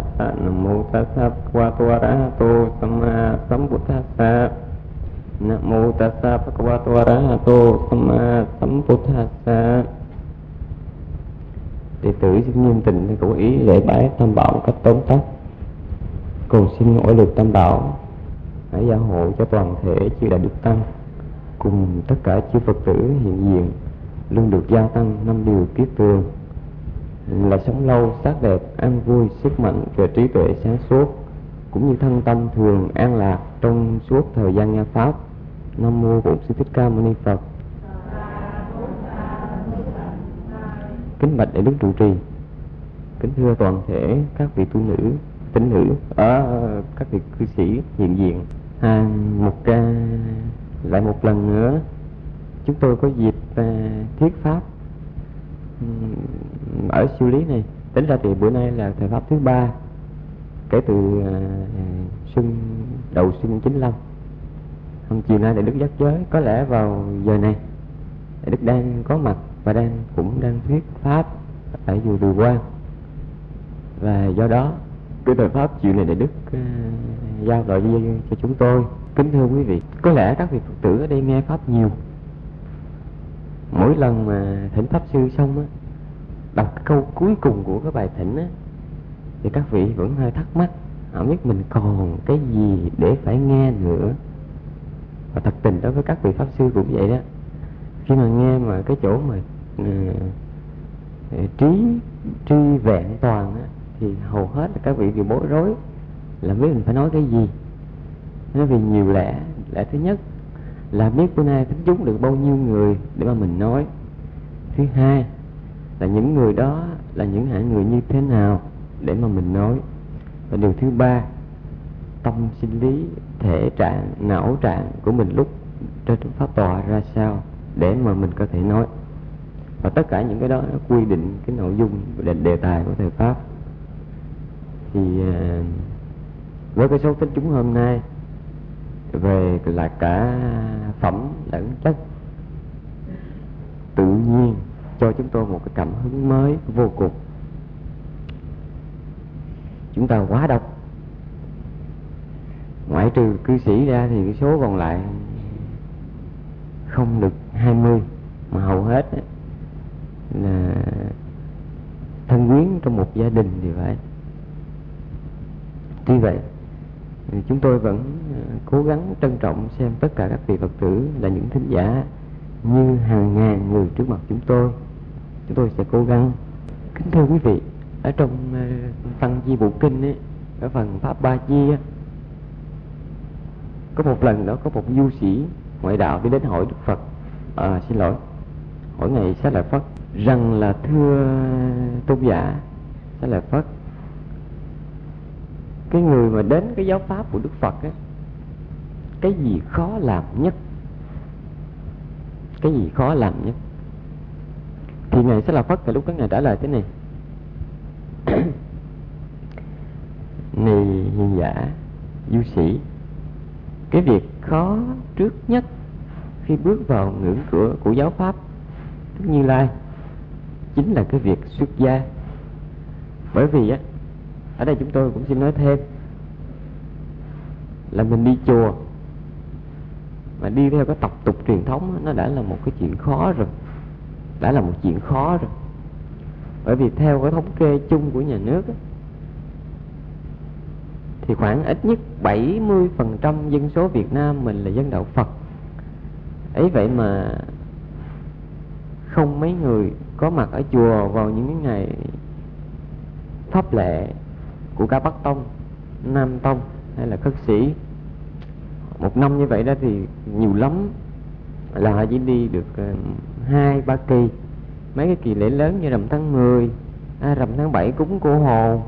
tassa. Nam mô tassa bhagavato arahato samma sambuddhassa. Nam mô tassa bhagavato arahato samma sambuddhassa. Đệ tử xin nghiêm tịnh để cầu ý lễ bái Tam Bảo một cách tóm tắt. Cầu xin nỗ lực Tam Bảo hãy gia hộ cho toàn thể chư Đại Đức Tăng cùng tất cả chư Phật tử hiện diện luôn được gia tăng 5 điều kiết tường là sống lâu, sắc đẹp, an vui, sức mạnh và trí tuệ sáng suốt, cũng như thân tâm thường an lạc trong suốt thời gian nghe pháp. Nam mô Bổn Sư Thích Ca Mâu Ni Phật. Kính bạch Đại Đức trụ trì, kính thưa toàn thể các vị tu nữ, tín nữ ở các vị cư sĩ hiện diện. Lại một lần nữa chúng tôi có dịp thuyết pháp ở siêu lý này. Tính ra thì bữa nay là thời pháp thứ 3 kể từ đầu xuân 95. Hôm chiều nay Đại Đức giác giới, có lẽ vào giờ này Đại Đức đang có mặt và cũng đang thuyết pháp tại chùa Từ Quang, và do đó cái thời pháp chiều này Đại Đức giao lại cho chúng tôi. Kính thưa quý vị, có lẽ các vị Phật tử ở đây nghe pháp nhiều, mỗi lần mà thỉnh pháp sư xong á, đọc cái câu cuối cùng của cái bài thỉnh á, thì các vị vẫn hơi thắc mắc, không biết mình còn cái gì để phải nghe nữa. Và thật tình đối với các vị pháp sư cũng vậy đó, khi mà nghe mà cái chỗ mà tri vẹn toàn á, thì hầu hết là các vị đều bối rối là biết mình phải nói cái gì. Nói vì nhiều lẽ thứ nhất là biết bữa nay thính chúng được bao nhiêu người để mà mình nói. Thứ hai là những người đó là những hạng người như thế nào để mà mình nói. Và điều thứ ba, tâm sinh lý, thể trạng, não trạng của mình lúc trên pháp tọa ra sao để mà mình có thể nói. Và tất cả những cái đó nó quy định cái nội dung đề tài của thời pháp. Thì với cái số thính chúng hôm nay về là cả phẩm lẫn chất, tự nhiên cho chúng tôi một cái cảm hứng mới vô cùng. Chúng ta quá đông, ngoại trừ cư sĩ ra thì cái số còn lại không được 20, mà hầu hết là thân quyến trong một gia đình thì phải. Tuy vậy chúng tôi vẫn cố gắng trân trọng xem tất cả các vị Phật tử là những thính giả như hàng ngàn người trước mặt chúng tôi. Chúng tôi sẽ cố gắng. Kính thưa quý vị, ở trong Tăng Di Bộ Kinh ấy, ở phần Pháp Ba Chi á, có một lần đó có một du sĩ ngoại đạo đi đến hỏi Đức Phật, hỏi Ngài Xá Lợi Phất rằng là thưa tôn giả Xá Lợi Phất, cái người mà đến cái giáo pháp của Đức Phật á, cái gì khó làm nhất? Cái gì khó làm nhất? Thì Ngài Xá Lợi Phất tại lúc đó Ngài trả lời thế này: này hiền giả du sĩ, cái việc khó trước nhất khi bước vào ngưỡng cửa của giáo pháp Đức Như Lai chính là cái việc xuất gia. Bởi vì á, ở đây chúng tôi cũng xin nói thêm là mình đi chùa mà đi theo cái tập tục truyền thống, nó đã là một cái chuyện khó rồi, bởi vì theo cái thống kê chung của nhà nước á, thì khoảng ít nhất 70% dân số Việt Nam mình là dân đạo Phật. Ấy vậy mà không mấy người có mặt ở chùa vào những cái ngày pháp lệ của cả Bắc Tông, Nam Tông hay là khất sĩ. Một năm như vậy đó thì nhiều lắm là họ chỉ đi được 2-3 kỳ. Mấy cái kỳ lễ lớn như rằm tháng 10, rằm tháng 7 cúng cô Hồ,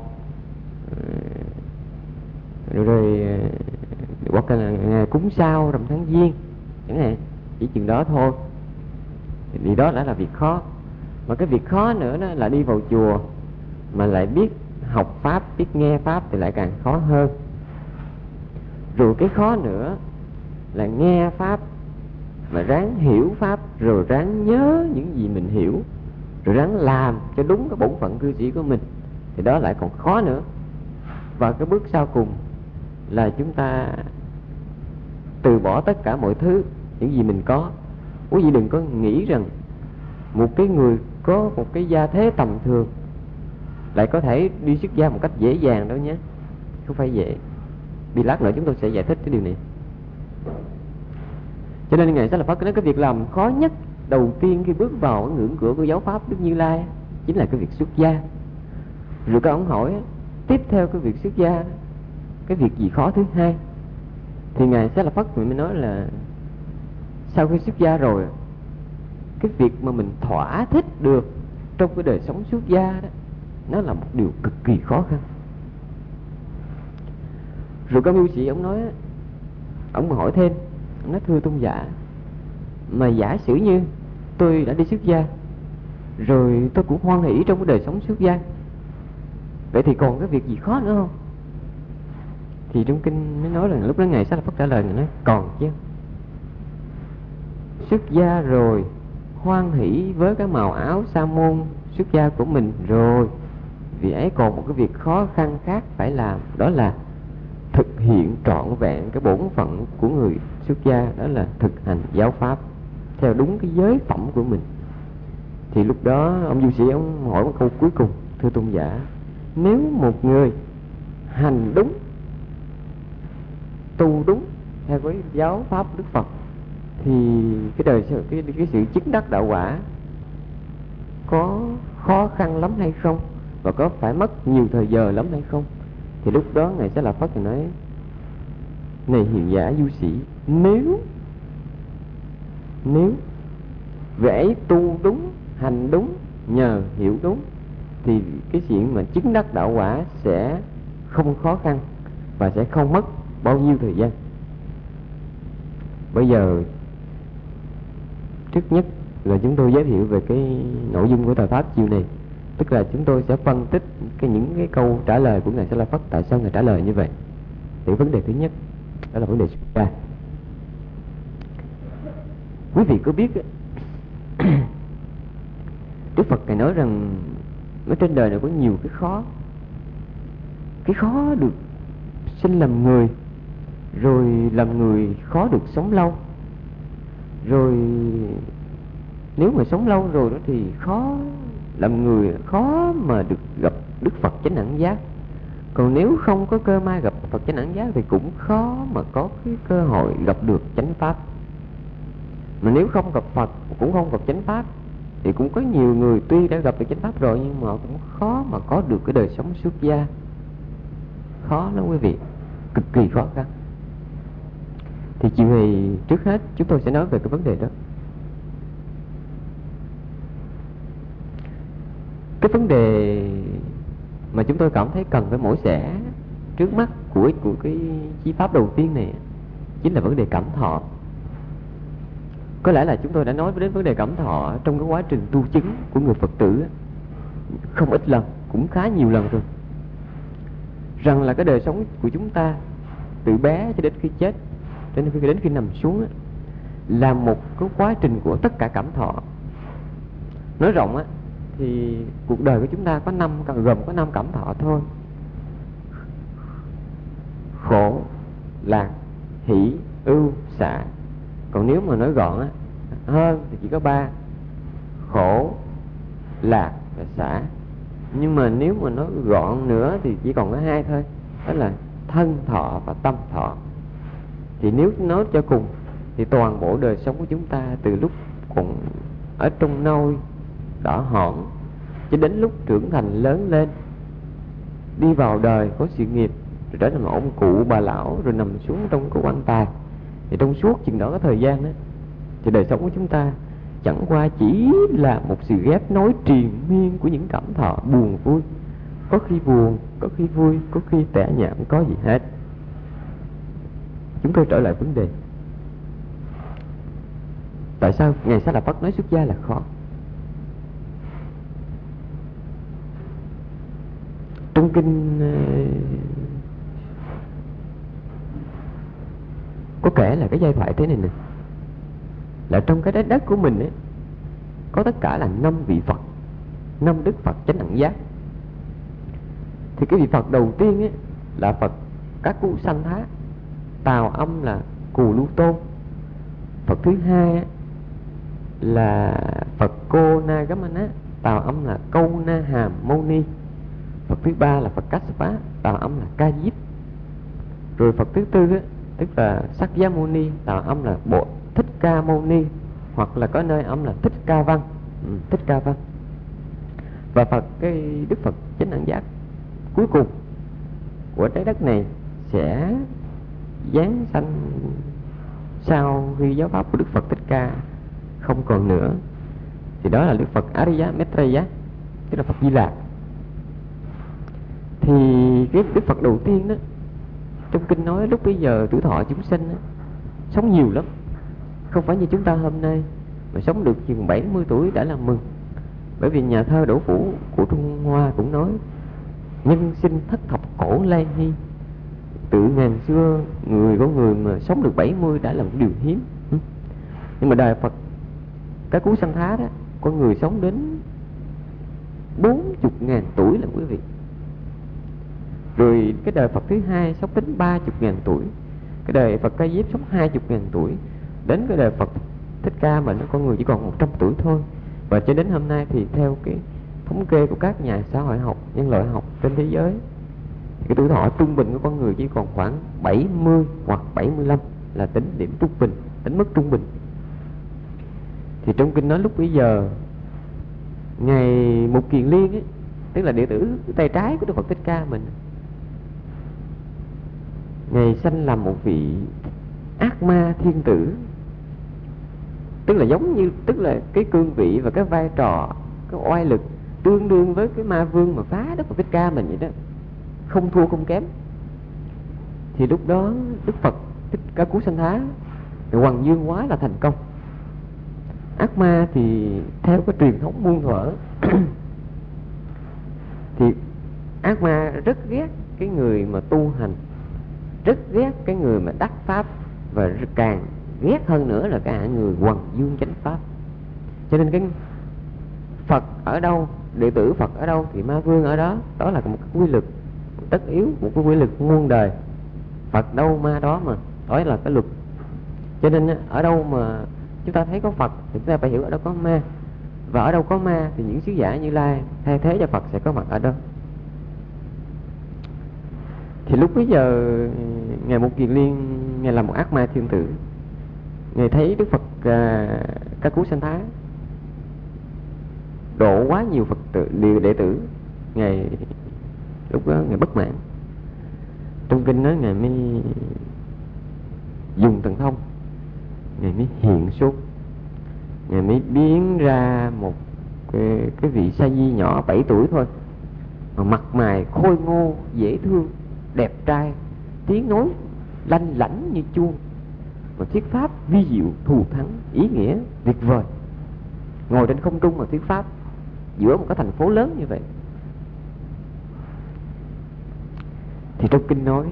rồi hoặc là ngày cúng sao rằm tháng Giêng chẳng hạn, chỉ chừng đó thôi. Thì đó đã là việc khó. Mà cái việc khó nữa đó là đi vào chùa mà lại biết học pháp, biết nghe pháp thì lại càng khó hơn. Rồi cái khó nữa là nghe pháp mà ráng hiểu pháp, rồi ráng nhớ những gì mình hiểu, rồi ráng làm cho đúng cái bổn phận cư sĩ của mình, thì đó lại còn khó nữa. Và cái bước sau cùng là chúng ta từ bỏ tất cả mọi thứ, những gì mình có. Quý vị đừng có nghĩ rằng một cái người có một cái gia thế tầm thường lại có thể đi xuất gia một cách dễ dàng đâu nhé. Không phải dễ. Vì lát nữa chúng tôi sẽ giải thích cái điều này. Cho nên Ngài Xá Lợi Phất nói cái việc làm khó nhất đầu tiên khi bước vào ngưỡng cửa của giáo pháp Đức Như Lai chính là cái việc xuất gia. Rồi các ông hỏi tiếp theo cái việc xuất gia, cái việc gì khó thứ hai? Thì Ngài Xá Lợi Phất mới nói là sau khi xuất gia rồi, cái việc mà mình thỏa thích được trong cái đời sống xuất gia đó, nó là một điều cực kỳ khó khăn. Rồi các mưu sĩ ông nói, ông hỏi thêm, ông nói thưa tôn giả, mà giả sử như tôi đã đi xuất gia rồi tôi cũng hoan hỷ trong cái đời sống xuất gia, vậy thì còn cái việc gì khó nữa không? Thì trong kinh mới nói là lúc đó Ngài Xá Lợi Phất trả lời, Ngài nói còn chứ. Xuất gia rồi, hoan hỷ với cái màu áo sa môn xuất gia của mình rồi, vì ấy còn một cái việc khó khăn khác phải làm, đó là thực hiện trọn vẹn cái bổn phận của người xuất gia, đó là thực hành giáo pháp theo đúng cái giới phẩm của mình. Thì lúc đó ông du sĩ ông hỏi một câu cuối cùng, thưa tôn giả, nếu một người hành đúng, tu đúng theo cái giáo pháp Đức Phật thì cái sự chứng đắc đạo quả có khó khăn lắm hay không, và có phải mất nhiều thời giờ lắm hay không? Thì lúc đó Ngài Xá Lợi Phất thì nói, này hiền giả du sĩ, nếu vẽ tu đúng, hành đúng, nhờ hiểu đúng, thì cái chuyện mà chứng đắc đạo quả sẽ không khó khăn và sẽ không mất bao nhiêu thời gian. Bây giờ trước nhất là chúng tôi giới thiệu về cái nội dung của thời pháp chiều này, tức là chúng tôi sẽ phân tích những cái câu trả lời của Ngài Xá Lợi Phất, tại sao Ngài trả lời như vậy. Thì vấn đề thứ nhất đó là vấn đề xuất gia. Quý vị có biết Đức Phật Ngài nói rằng ở trên đời này có nhiều cái khó. Cái khó được sinh làm người, rồi làm người khó được sống lâu, rồi nếu mà sống lâu rồi đó thì khó làm người, khó mà được gặp Đức Phật chánh đẳng giác. Còn nếu không có cơ may gặp Phật chánh đẳng giác thì cũng khó mà có cái cơ hội gặp được chánh pháp. Mà nếu không gặp Phật, cũng không gặp chánh pháp, thì cũng có nhiều người tuy đã gặp được chánh pháp rồi nhưng mà cũng khó mà có được cái đời sống xuất gia. Khó lắm quý vị, cực kỳ khó khăn. Thì chiều này trước hết chúng tôi sẽ nói về cái vấn đề đó. Cái vấn đề mà chúng tôi cảm thấy cần phải mổ xẻ trước mắt của cái chí pháp đầu tiên này chính là vấn đề cảm thọ. Có lẽ là chúng tôi đã nói đến vấn đề cảm thọ trong cái quá trình tu chứng của người Phật tử không ít lần, cũng khá nhiều lần rồi, rằng là cái đời sống của chúng ta từ bé cho đến khi chết, đến khi nằm xuống là một cái quá trình của tất cả cảm thọ. Nói rộng thì cuộc đời của chúng ta gồm có 5 cảm thọ thôi: khổ, lạc, hỷ, ưu, xả. Còn nếu mà nói gọn hơn thì chỉ có 3: khổ, lạc và xả. Nhưng mà nếu mà nói gọn nữa thì chỉ còn có 2 thôi, đó là thân thọ và tâm thọ. Thì nếu nói cho cùng thì toàn bộ đời sống của chúng ta từ lúc còn ở trong nôi đỏ hỏn cho đến lúc trưởng thành lớn lên, đi vào đời có sự nghiệp, rồi trở thành một ông cụ bà lão, rồi nằm xuống trong cái quan tài, thì trong suốt chừng đó có thời gian đó, thì đời sống của chúng ta chẳng qua chỉ là một sự ghép nối triền miên của những cảm thọ buồn vui. Có khi buồn, có khi vui, có khi tẻ nhạt, không có gì hết. Chúng tôi trở lại vấn đề, tại sao Ngài Xá Lợi Phất nói xuất gia là khó? Trong kinh có kể là cái giai thoại thế này nè, là trong cái đất của mình ấy, có tất cả là 5 vị Phật, 5 Đức Phật chánh đẳng giác. Thì cái vị Phật đầu tiên ấy, là Phật Các Cú Sanh Thá, tào âm là Cù Lưu Tôn. Phật thứ hai là Phật Cô Na Gamana, tào âm là Câu Na Hàm Mâu Ni. Phật thứ ba là Phật Kassapa, tào âm là Ca Diếp. Rồi Phật thứ tư tức là Sắc Giá Mâu Ni, tào âm là Bộ Thích Ca Mâu Ni, hoặc là có nơi âm là Thích Ca Văn, Thích Ca Văn. Và cái Đức Phật Chánh Đẳng Giác cuối cùng của trái đất này sẽ giáng sanh sau khi giáo pháp của Đức Phật Thích Ca không còn nữa, thì đó là Đức Phật Ariya Maitreya, tức là Phật Di Lạc. Thì cái Đức Phật đầu tiên đó, trong kinh nói lúc bây giờ tuổi thọ chúng sinh đó, sống nhiều lắm, không phải như chúng ta hôm nay mà sống được chừng 70 tuổi đã là mừng. Bởi vì nhà thơ Đỗ Phủ của Trung Hoa cũng nói: nhân sinh thất thập cổ lai hy, tự ngàn xưa có người mà sống được 70 đã là một điều hiếm. Nhưng mà đời Phật Các Cú Sanh Thá đó, có người sống đến 40.000 tuổi là quý vị. Rồi cái đời Phật thứ hai sống đến 30.000 tuổi. Cái đời Phật Ca Diếp sống 20.000 tuổi. Đến cái đời Phật Thích Ca mà nó con người chỉ còn 100 tuổi thôi. Và cho đến hôm nay thì theo cái thống kê của các nhà xã hội học, nhân loại học trên thế giới, thì cái tuổi thọ trung bình của con người chỉ còn khoảng 70 hoặc 75 là tính điểm trung bình, tính mức trung bình. Thì trong kinh nói lúc bấy giờ, Ngài Mục Kiền Liên ấy, tức là đệ tử tay trái của Đức Phật Thích Ca mình, Ngài sanh làm một vị ác ma thiên tử, tức là giống như, tức là cái cương vị và cái vai trò, cái oai lực tương đương với cái ma vương mà phá Đức Phật Thích Ca mình vậy đó, không thua không kém. Thì lúc đó Đức Phật Thích Ca Cú Sanh Thá Hoàng Dương Hóa là thành công. Ác ma thì theo cái truyền thống muôn thuở thì ác ma rất ghét cái người mà tu hành, rất ghét cái người mà đắc pháp, và càng ghét hơn nữa là cả người Hoàng Dương chánh pháp. Cho nên cái Phật ở đâu, đệ tử Phật ở đâu thì ma vương ở đó. Đó là một cái quy luật tất yếu, một cái quy luật muôn đời. Phật đâu ma đó mà, đó là cái luật. Cho nên ở đâu mà chúng ta thấy có Phật thì chúng ta phải hiểu ở đó có ma. Và ở đâu có ma thì những sứ giả Như Lai thay thế cho Phật sẽ có mặt ở đó. Thì lúc bấy giờ Ngài Mục Kiền Liên, Ngài là một ác ma thiên tử. Ngài thấy Đức Phật Các Cú Sanh Thá độ quá nhiều Phật tử, đệ tử, Ngài lúc đó Ngài bất mãn. Trong kinh nói Ngài mới dùng thần thông, Ngài mới hiện xuất, Ngài mới biến ra một cái vị sa di nhỏ 7 tuổi thôi, mà mặt mày khôi ngô, dễ thương, đẹp trai, tiếng nói lanh lảnh như chuông, mà thuyết pháp vi diệu, thù thắng, ý nghĩa tuyệt vời, ngồi trên không trung mà thuyết pháp giữa một cái thành phố lớn như vậy. Thì trong kinh nói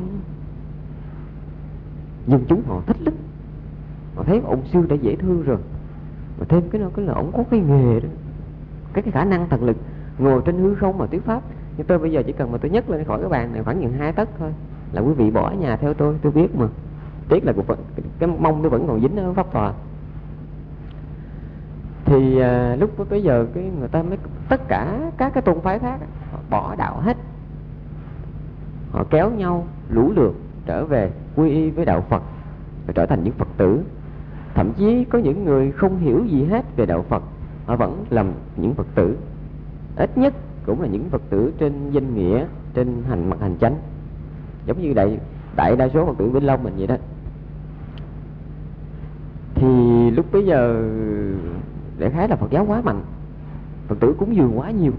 dân chúng họ thích lắm, họ thấy ông sư đã dễ thương rồi, mà thêm cái là ông có cái nghề đó, cái khả năng thần lực ngồi trên hư không mà thuyết pháp. Nhưng tôi bây giờ chỉ cần mà tôi nhấc lên khỏi cái bàn này khoảng chừng 2 tấc thôi là quý vị bỏ ở nhà theo tôi biết mà. Tiếc là cái mông tôi vẫn còn dính ở pháp tòa. Thì lúc bây giờ cái người ta mới tất cả các cái tôn phái khác họ bỏ đạo hết, họ kéo nhau lũ lượt trở về quy y với đạo Phật và trở thành những Phật tử. Thậm chí có những người không hiểu gì hết về đạo Phật, họ vẫn làm những Phật tử, ít nhất cũng là những Phật tử trên danh nghĩa, trên mặt hành chánh, giống như đại đa số Phật tử Vĩnh Long mình vậy đó. Thì lúc bấy giờ đại khái là Phật giáo quá mạnh, Phật tử cúng dường quá nhiều,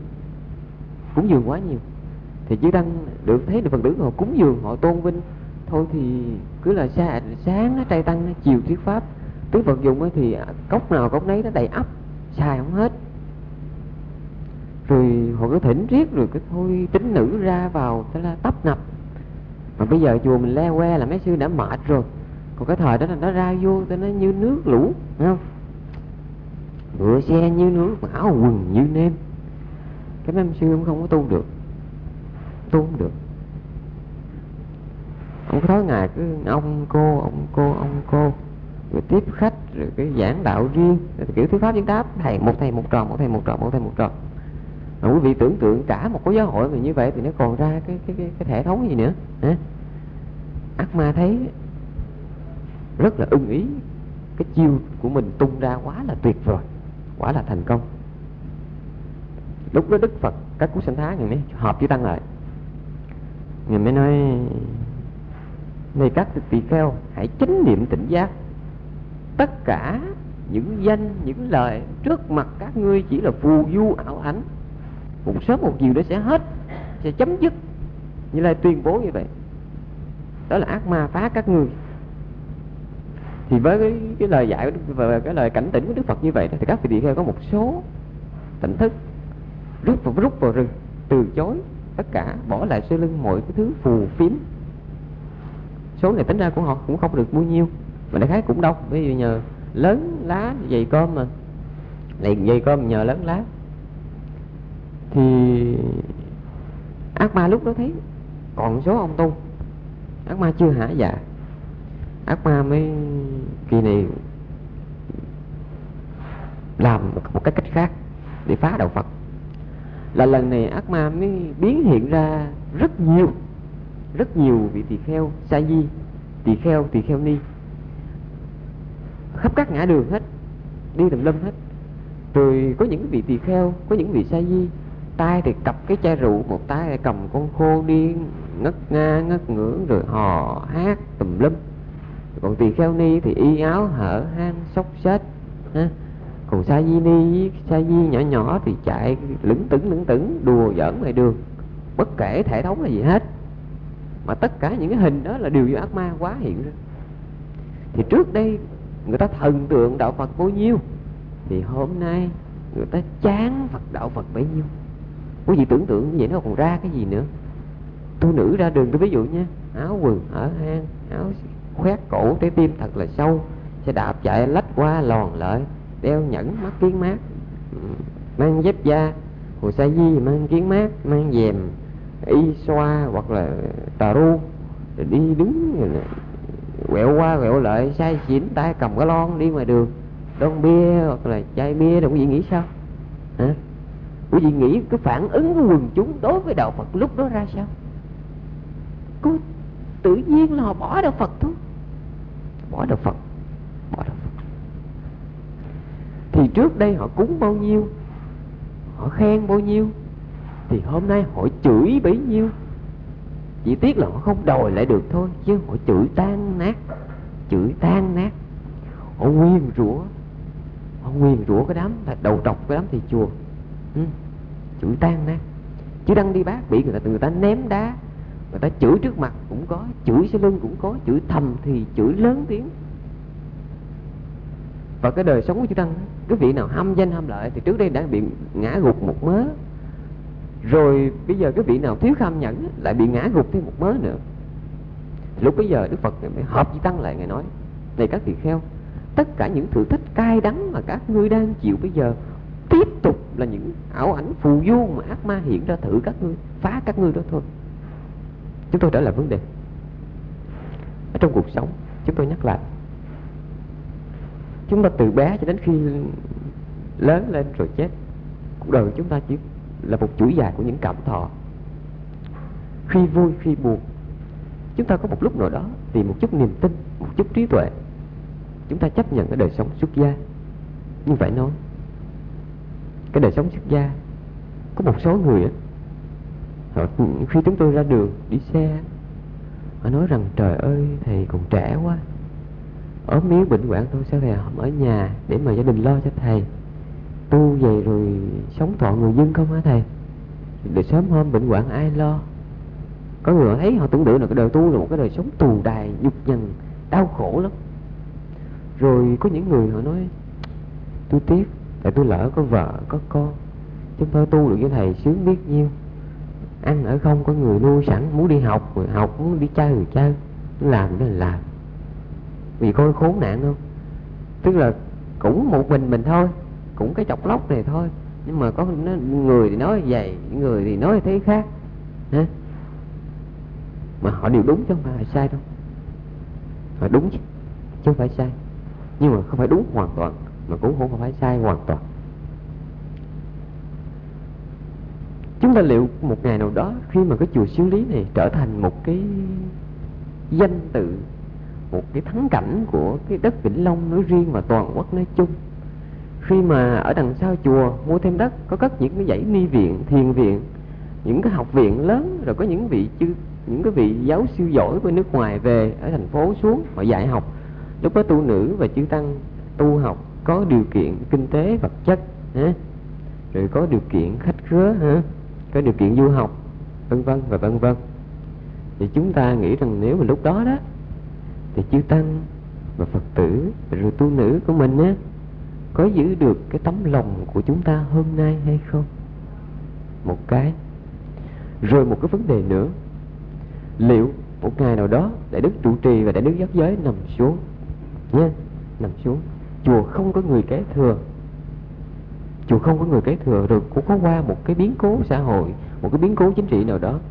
thì chỉ đang được thấy được Phật tử họ cúng dường, họ tôn vinh thôi, thì cứ là sáng trai tăng, chiều thuyết pháp. Đức Phật dùng thì cốc nào cốc nấy nó đầy ắp, xài không hết. Rồi họ cứ thỉnh riết, rồi cái thôi tín nữ ra vào thế là tấp nập. Mà bây giờ chùa mình le que là mấy sư đã mệt rồi, còn cái thời đó là nó ra vô thì nó như nước lũ, thấy không? Ngựa xe như nước, mà áo quần như nêm. Cái mấy sư không có tu được. Cũng có thói ngày cứ ông cô rồi tiếp khách, rồi cái giảng đạo riêng, rồi kiểu thuyết pháp vấn đáp, thầy một trò. Mà quý vị tưởng tượng cả một cái giáo hội mà như vậy thì nó còn ra cái hệ thống gì nữa hả? Ác ma thấy rất là ưng ý cái chiêu của mình tung ra, quá là tuyệt vời, quá là thành công. Lúc đó Đức Phật các cú sanh thái người mới họp chư tăng lại, người mới nói: này các tỳ kheo, hãy chánh niệm tỉnh giác. Tất cả những danh, những lời trước mặt các ngươi chỉ là phù du ảo ảnh, một sớm một chiều nó sẽ hết, sẽ chấm dứt. Như Lai tuyên bố như vậy. Đó là ác ma phá các ngươi. Thì với cái lời dạy và cái lời cảnh tỉnh của Đức Phật như vậy thì các vị tỳ kheo có một số tỉnh thức, rút vào rừng, từ chối tất cả, bỏ lại sau lưng mọi cái thứ phù phiếm. Số này tính ra của họ cũng không được bao nhiêu, mà đại khái cũng đông, bởi vì nhờ lớn lá dày cơm mà, lại dày cơm nhờ lớn lá. Thì ác ma lúc đó thấy còn số ông tu, ác ma chưa hả dạ, ác ma mới kỳ này làm một cái cách khác để phá đạo Phật. Là lần này ác ma mới biến hiện ra rất nhiều vị tỳ kheo sa di, tỳ kheo ni, khắp các ngã đường hết, đi tùm lum hết. Rồi có những vị tỳ kheo, có những vị sa di, tay thì cặp cái chai rượu, một tay thì cầm con khô đi ngất nga ngất ngưỡng rồi hò hát tùm lum. Còn tỳ kheo ni thì y áo hở hang xốc xếch ha. Còn sa di ni, sa di nhỏ thì chạy lững tững đùa giỡn ngoài đường, bất kể thể thống là gì hết. Mà tất cả những cái hình đó là đều do ác ma quá hiện ra. Thì trước đây người ta thần tượng đạo Phật bao nhiêu, thì hôm nay người ta chán Phật đạo Phật bấy nhiêu. Quý vị tưởng tượng như vậy nó còn ra cái gì nữa. Tu nữ ra đường tôi ví dụ nha, áo quần hở hang, áo khoét cổ trái tim thật là sâu, xe đạp chạy lách qua lòn lợi, đeo nhẫn mắt kiến mát, mang dép da. Hồi sa di mang kiến mát, mang dèm y xoa hoặc là tà ru, rồi đi đứng rồi quẹo qua quẹo lại, say xỉn, tay cầm cái lon đi ngoài đường, đón bia hoặc là chai bia. Rồi quý vị nghĩ sao hả? Quý vị nghĩ cái phản ứng của quần chúng đối với đạo Phật lúc đó ra sao? Cứ tự nhiên là họ bỏ đạo Phật thôi, bỏ đạo Phật. Thì trước đây họ cúng bao nhiêu, họ khen bao nhiêu, thì hôm nay họ chửi bấy nhiêu. Chỉ tiếc là họ không đòi lại được thôi, chứ họ chửi tan nát. Họ nguyền rủa cái đám đầu trọc, cái đám thầy chùa, chửi tan nát. Chứ Đăng Đi Bác bị người ta ném đá, người ta chửi trước mặt cũng có, chửi sau lưng cũng có, chửi thầm thì chửi lớn tiếng. Và cái đời sống của chư Tăng, cái vị nào ham danh ham lợi thì trước đây đã bị ngã gục một mớ, rồi bây giờ cái vị nào thiếu kham nhẫn lại bị ngã gục thêm một mớ nữa. Lúc bây giờ Đức Phật mới họp chư Tăng lại, Ngài nói: này các tỳ kheo, tất cả những thử thách cay đắng mà các ngươi đang chịu bây giờ tiếp tục là những ảo ảnh phù du mà ác ma hiện ra thử các ngươi, phá các ngươi đó thôi. Chúng tôi trở lại vấn đề. Ở trong cuộc sống, chúng tôi nhắc lại, chúng ta từ bé cho đến khi lớn lên rồi chết, cuộc đời của chúng ta chỉ là một chuỗi dài của những cảm thọ. Khi vui, khi buồn, chúng ta có một lúc nào đó vì một chút niềm tin, một chút trí tuệ, chúng ta chấp nhận cái đời sống xuất gia. Nhưng phải nói, cái đời sống xuất gia, có một số người họ, khi chúng tôi ra đường đi xe, họ nói rằng: trời ơi, thầy còn trẻ quá, ốm yếu bệnh hoạn thôi, sao thầy không ở nhà để mà gia đình lo cho thầy? Tu về rồi sống thọ người dân không hả thầy? Để sớm hôm bệnh hoạn ai lo? Có người họ thấy, họ tưởng tượng là cái đời tu là một cái đời sống tù đài, nhục nhằn, đau khổ lắm. Rồi có những người họ nói: tôi tiếc, tại tôi lỡ có vợ có con, chúng tôi tu được với thầy sướng biết nhiêu. Ăn ở không có người nuôi sẵn, muốn đi học rồi học, muốn đi chơi rồi chơi, làm đó là làm. Vì coi khốn nạn không? Tức là cũng một mình thôi, cũng cái chọc lóc này thôi, nhưng mà có người thì nói vậy, người thì nói thế khác. mà họ đều đúng chứ không phải là sai đâu. Họ đúng chứ không phải sai, nhưng mà không phải đúng hoàn toàn, mà cũng không phải sai hoàn toàn. Chúng ta liệu một ngày nào đó khi mà cái chùa Xứ Lý này trở thành một cái danh tự, một cái thắng cảnh của cái đất Vĩnh Long nói riêng và toàn quốc nói chung, khi mà ở đằng sau chùa mua thêm đất có cất những cái dãy ni viện, thiền viện, những cái học viện lớn, rồi có những cái vị giáo sư giỏi của nước ngoài về ở thành phố xuống họ dạy học. Lúc đó tu nữ và chư tăng tu học có điều kiện kinh tế vật chất, rồi có điều kiện khách khứa, có điều kiện du học, vân vân và vân vân. Thì chúng ta nghĩ rằng nếu mà lúc đó đó thì chư tăng và Phật tử rồi tu nữ của mình á có giữ được cái tấm lòng của chúng ta hôm nay hay không? Một cái. Rồi một cái vấn đề nữa, liệu một ngày nào đó Đại Đức trụ trì và Đại Đức Giác Giới nằm xuống nha, nằm xuống, chùa không có người kế thừa, chùa không có người kế thừa, rồi cũng có qua một cái biến cố xã hội, một cái biến cố chính trị nào đó,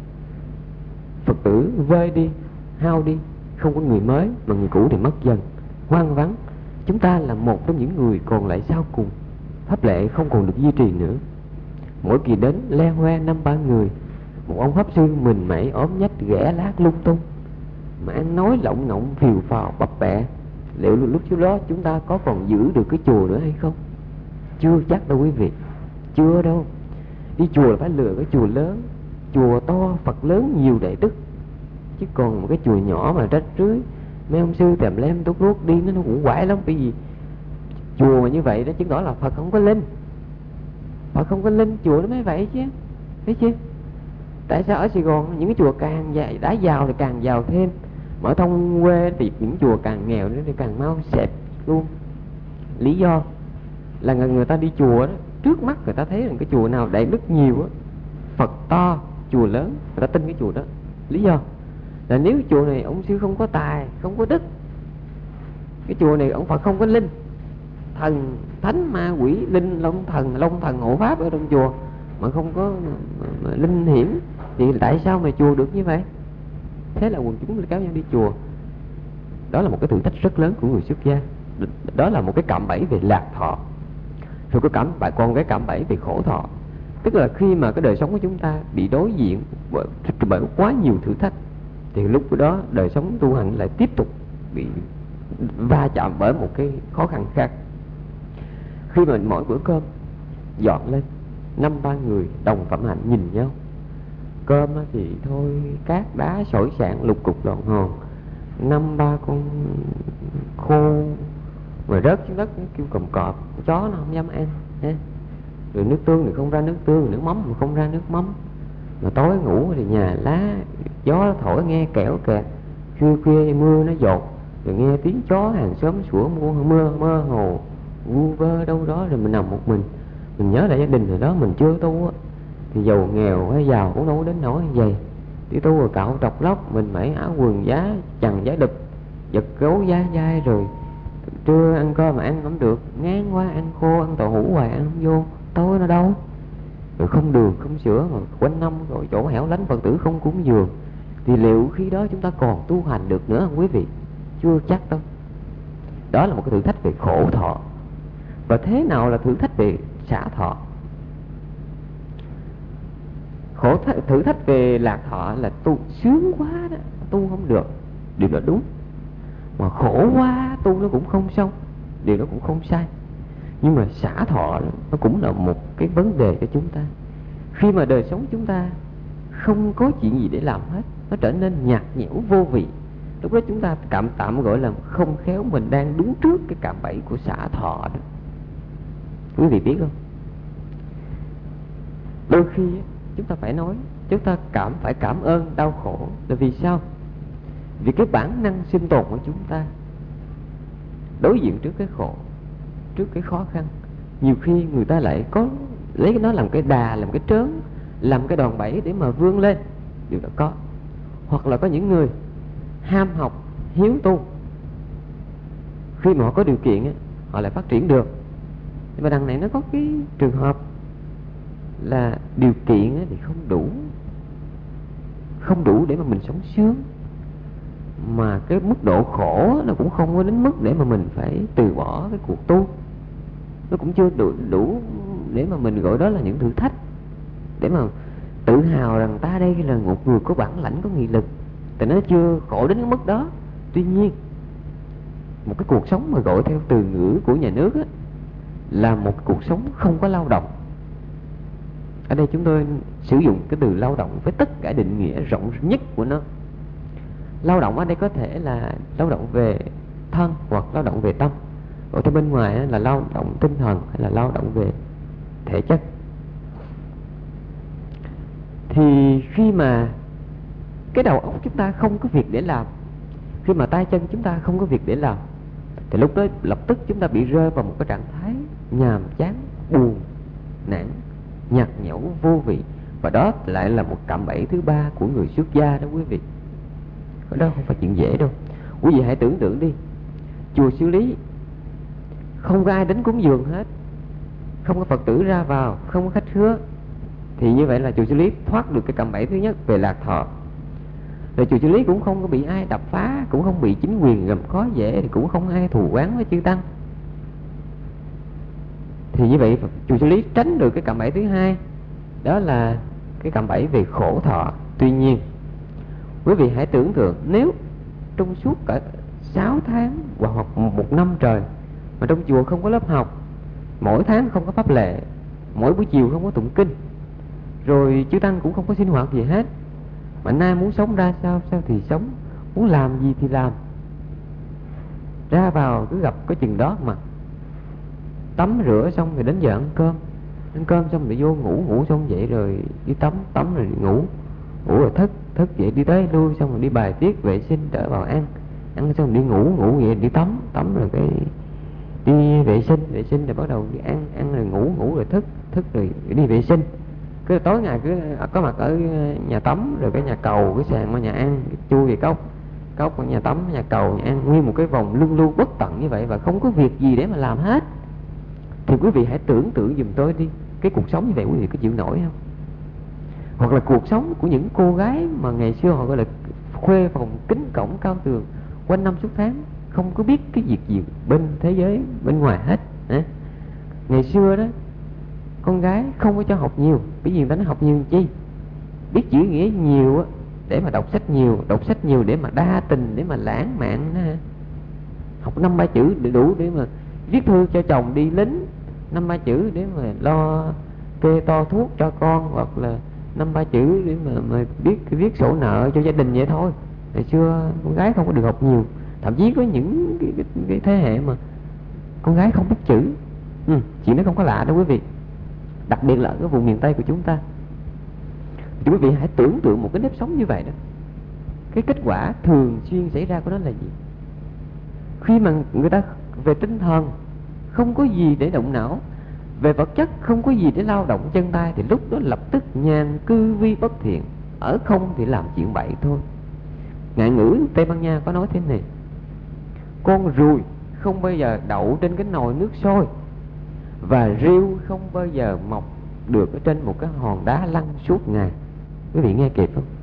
Phật tử vơi đi, hao đi, không có người mới, mà người cũ thì mất dần, hoang vắng. Chúng ta là một trong những người còn lại sau cùng, pháp lệ không còn được duy trì nữa. Mỗi kỳ đến le hoe 5-3 người, một ông pháp sư mình mẩy ốm nhách ghẻ lát lung tung, mà ăn nói lộng ngọng phiều phào bập bẹ. Liệu lúc trước đó chúng ta có còn giữ được cái chùa nữa hay không? Chưa chắc đâu quý vị, chưa đâu. Đi chùa là phải lựa cái chùa lớn, chùa to, Phật lớn, nhiều đệ đức. Chứ còn một cái chùa nhỏ mà rách rưới, mấy ông sư tèm lem tốt ruốt đi nó cũng quải lắm. Bởi vì chùa mà như vậy đó chứng tỏ là Phật không có linh. Phật không có linh, chùa nó mới vậy chứ, thấy chưa? Tại sao ở Sài Gòn những cái chùa càng đã giàu thì càng giàu thêm, mà ở thông quê thì những chùa càng nghèo nữa thì càng mau xẹp luôn? Lý do là người ta đi chùa đó, trước mắt người ta thấy rằng cái chùa nào đại đức nhiều á, Phật to, chùa lớn, người ta tin cái chùa đó. Lý do là nếu chùa này ông sư không có tài, không có đức, cái chùa này ông Phật không có linh, thần thánh ma quỷ linh long thần hộ pháp ở trong chùa mà không có linh hiểm, thì tại sao mà chùa được như vậy? Thế là quần chúng kéo nhau đi chùa. Đó là một cái thử thách rất lớn của người xuất gia. Đó là một cái cạm bẫy về lạc thọ. Rồi còn cái cạm bẫy về khổ thọ. Tức là khi mà cái đời sống của chúng ta bị đối diện bởi quá nhiều thử thách, thì lúc đó đời sống tu hành lại tiếp tục bị va chạm bởi một cái khó khăn khác. Khi mà mỗi bữa cơm dọn lên 5-3 người đồng phẩm hạnh nhìn nhau, cơm thì thôi cát đá sỏi sạn lục cục lòn hòn, 5-3 con khô mà rớt xuống đất kêu cầm cọp, chó nó không dám ăn. Rồi nước tương thì không ra nước tương, nước mắm thì không ra nước mắm, mà tối ngủ thì nhà lá gió thổi nghe kẽo kẹt, khuya mưa nó dột, rồi nghe tiếng chó hàng xóm sủa mơ hồ vu vơ đâu đó. Rồi mình nằm một mình nhớ lại gia đình rồi đó, mình chưa tu á thì giàu nghèo hay giàu cũng đâu đến nỗi như vậy. Đi tu rồi cạo trọc lóc, mình mẩy áo quần giá chằng giá đụp, giật gấu giá dai, rồi trưa ăn cơm mà ăn không được, ngán quá ăn khô ăn tàu hũ hoài ăn không vô, tối nó đâu. Rồi không đường không sữa mà quanh năm rồi chỗ hẻo lánh Phật tử không cúng dường, thì liệu khi đó chúng ta còn tu hành được nữa không quý vị? Chưa chắc đâu. Đó là một cái thử thách về khổ thọ. Và thế nào là thử thách về xả thọ? Thử thách về lạc thọ là tu sướng quá đó, tu không được, điều đó đúng. Mà khổ quá tu nó cũng không xong, điều đó cũng không sai. Nhưng mà xả thọ nó cũng là một cái vấn đề cho chúng ta. Khi mà đời sống chúng ta không có chuyện gì để làm hết, nó trở nên nhạt nhẽo vô vị, lúc đó chúng ta tạm gọi là không khéo mình đang đúng trước cái cạm bẫy của xả thọ đó. Quý vị biết không? Đôi khi chúng ta phải nói, chúng ta phải cảm ơn đau khổ. Là vì sao? Vì cái bản năng sinh tồn của chúng ta đối diện trước cái khổ, trước cái khó khăn, nhiều khi người ta lại có lấy nó làm cái đà, làm cái trớn, làm cái đòn bẩy để mà vươn lên. Điều đó có. Hoặc là có những người ham học, hiếu tu, khi mà họ có điều kiện họ lại phát triển được. Nhưng mà đằng này nó có cái trường hợp là điều kiện thì không đủ, không đủ để mà mình sống sướng, mà cái mức độ khổ nó cũng không có đến mức để mà mình phải từ bỏ cái cuộc tu. Nó cũng chưa đủ để mà mình gọi đó là những thử thách, để mà tự hào rằng ta đây là một người có bản lãnh, có nghị lực. Thì nó chưa khổ đến cái mức đó. Tuy nhiên, một cái cuộc sống mà gọi theo từ ngữ của nhà nước á, là một cuộc sống không có lao động. Ở đây chúng tôi sử dụng cái từ lao động với tất cả định nghĩa rộng nhất của nó. Lao động ở đây có thể là lao động về thân hoặc lao động về tâm. Ở theo bên ngoài là lao động tinh thần hay là lao động về thể chất. Thì khi mà cái đầu óc chúng ta không có việc để làm, khi mà tay chân chúng ta không có việc để làm, thì lúc đó lập tức chúng ta bị rơi vào một cái trạng thái nhàm chán, buồn, nản, nhạt nhẽo, vô vị. Và đó lại là một cạm bẫy thứ ba của người xuất gia đó quý vị. Cái đó không phải chuyện dễ đâu. Quý vị hãy tưởng tượng đi, chùa Xử Lý không có ai đến cúng dường hết, không có Phật tử ra vào, không có khách khứa, thì như vậy là chùa Xử Lý thoát được cái cạm bẫy thứ nhất về lạc thọ. Rồi chùa Xử Lý cũng không có bị ai đập phá, cũng không bị chính quyền gầm khó dễ, thì cũng không ai thù oán với chư tăng. Thì như vậy chùa Xử Lý tránh được cái cạm bẫy thứ hai, đó là cái cạm bẫy về khổ thọ. Tuy nhiên, quý vị hãy tưởng tượng nếu trong suốt cả 6 tháng hoặc 1 năm trời mà trong chùa không có lớp học, mỗi tháng không có pháp lệ, mỗi buổi chiều không có tụng kinh, rồi chư tăng cũng không có sinh hoạt gì hết, mà nay muốn sống ra sao thì sống, muốn làm gì thì làm, ra vào cứ gặp cái chừng đó mà. Tắm rửa xong rồi đến giờ ăn cơm xong rồi vô ngủ xong dậy rồi đi tắm rồi đi ngủ rồi thức dậy đi tới lui, xong rồi đi bài tiết vệ sinh trở vào ăn xong rồi đi ngủ vậy, đi tắm rồi cái đi vệ sinh rồi bắt đầu đi ăn rồi ngủ rồi thức rồi đi vệ sinh. Cứ tối ngày cứ có mặt ở nhà tắm, rồi cái nhà cầu, cái sàn, nhà ăn, chui về cốc nhà tắm, nhà cầu, nhà ăn, nguyên một cái vòng luân lưu bất tận như vậy, và không có việc gì để mà làm hết. Thì quý vị hãy tưởng tượng giùm tôi đi, cái cuộc sống như vậy quý vị có chịu nổi không? Hoặc là cuộc sống của những cô gái mà ngày xưa họ gọi là khuê phòng kính cổng cao tường, quanh năm suốt tháng, không có biết cái việc gì bên thế giới bên ngoài hết. Ngày xưa đó, con gái không có cho học nhiều, bởi vì người ta nói học nhiều làm chi? Biết chữ nghĩa nhiều á, để mà đọc sách nhiều để mà đa tình, để mà lãng mạn. Học 5-3 chữ đủ để mà viết thư cho chồng đi lính, 5-3 chữ để mà lo kê to thuốc cho con, hoặc là 5-3 chữ để mà biết viết sổ nợ cho gia đình vậy thôi. Ngày xưa con gái không có được học nhiều, thậm chí có những cái thế hệ mà con gái không biết chữ. Chuyện đó không có lạ đâu quý vị, đặc biệt là ở cái vùng miền Tây của chúng ta. Thì quý vị hãy tưởng tượng một cái nếp sống như vậy đó, cái kết quả thường xuyên xảy ra của nó là gì? Khi mà người ta về tinh thần không có gì để động não, về vật chất không có gì để lao động chân tay, thì lúc đó lập tức nhàn cư vi bất thiện, ở không thì làm chuyện bậy thôi. Ngạn ngữ Tây Ban Nha có nói thế này: con ruồi không bao giờ đậu trên cái nồi nước sôi, và rêu không bao giờ mọc được ở trên một cái hòn đá lăn suốt ngày. Quý vị nghe kịp không?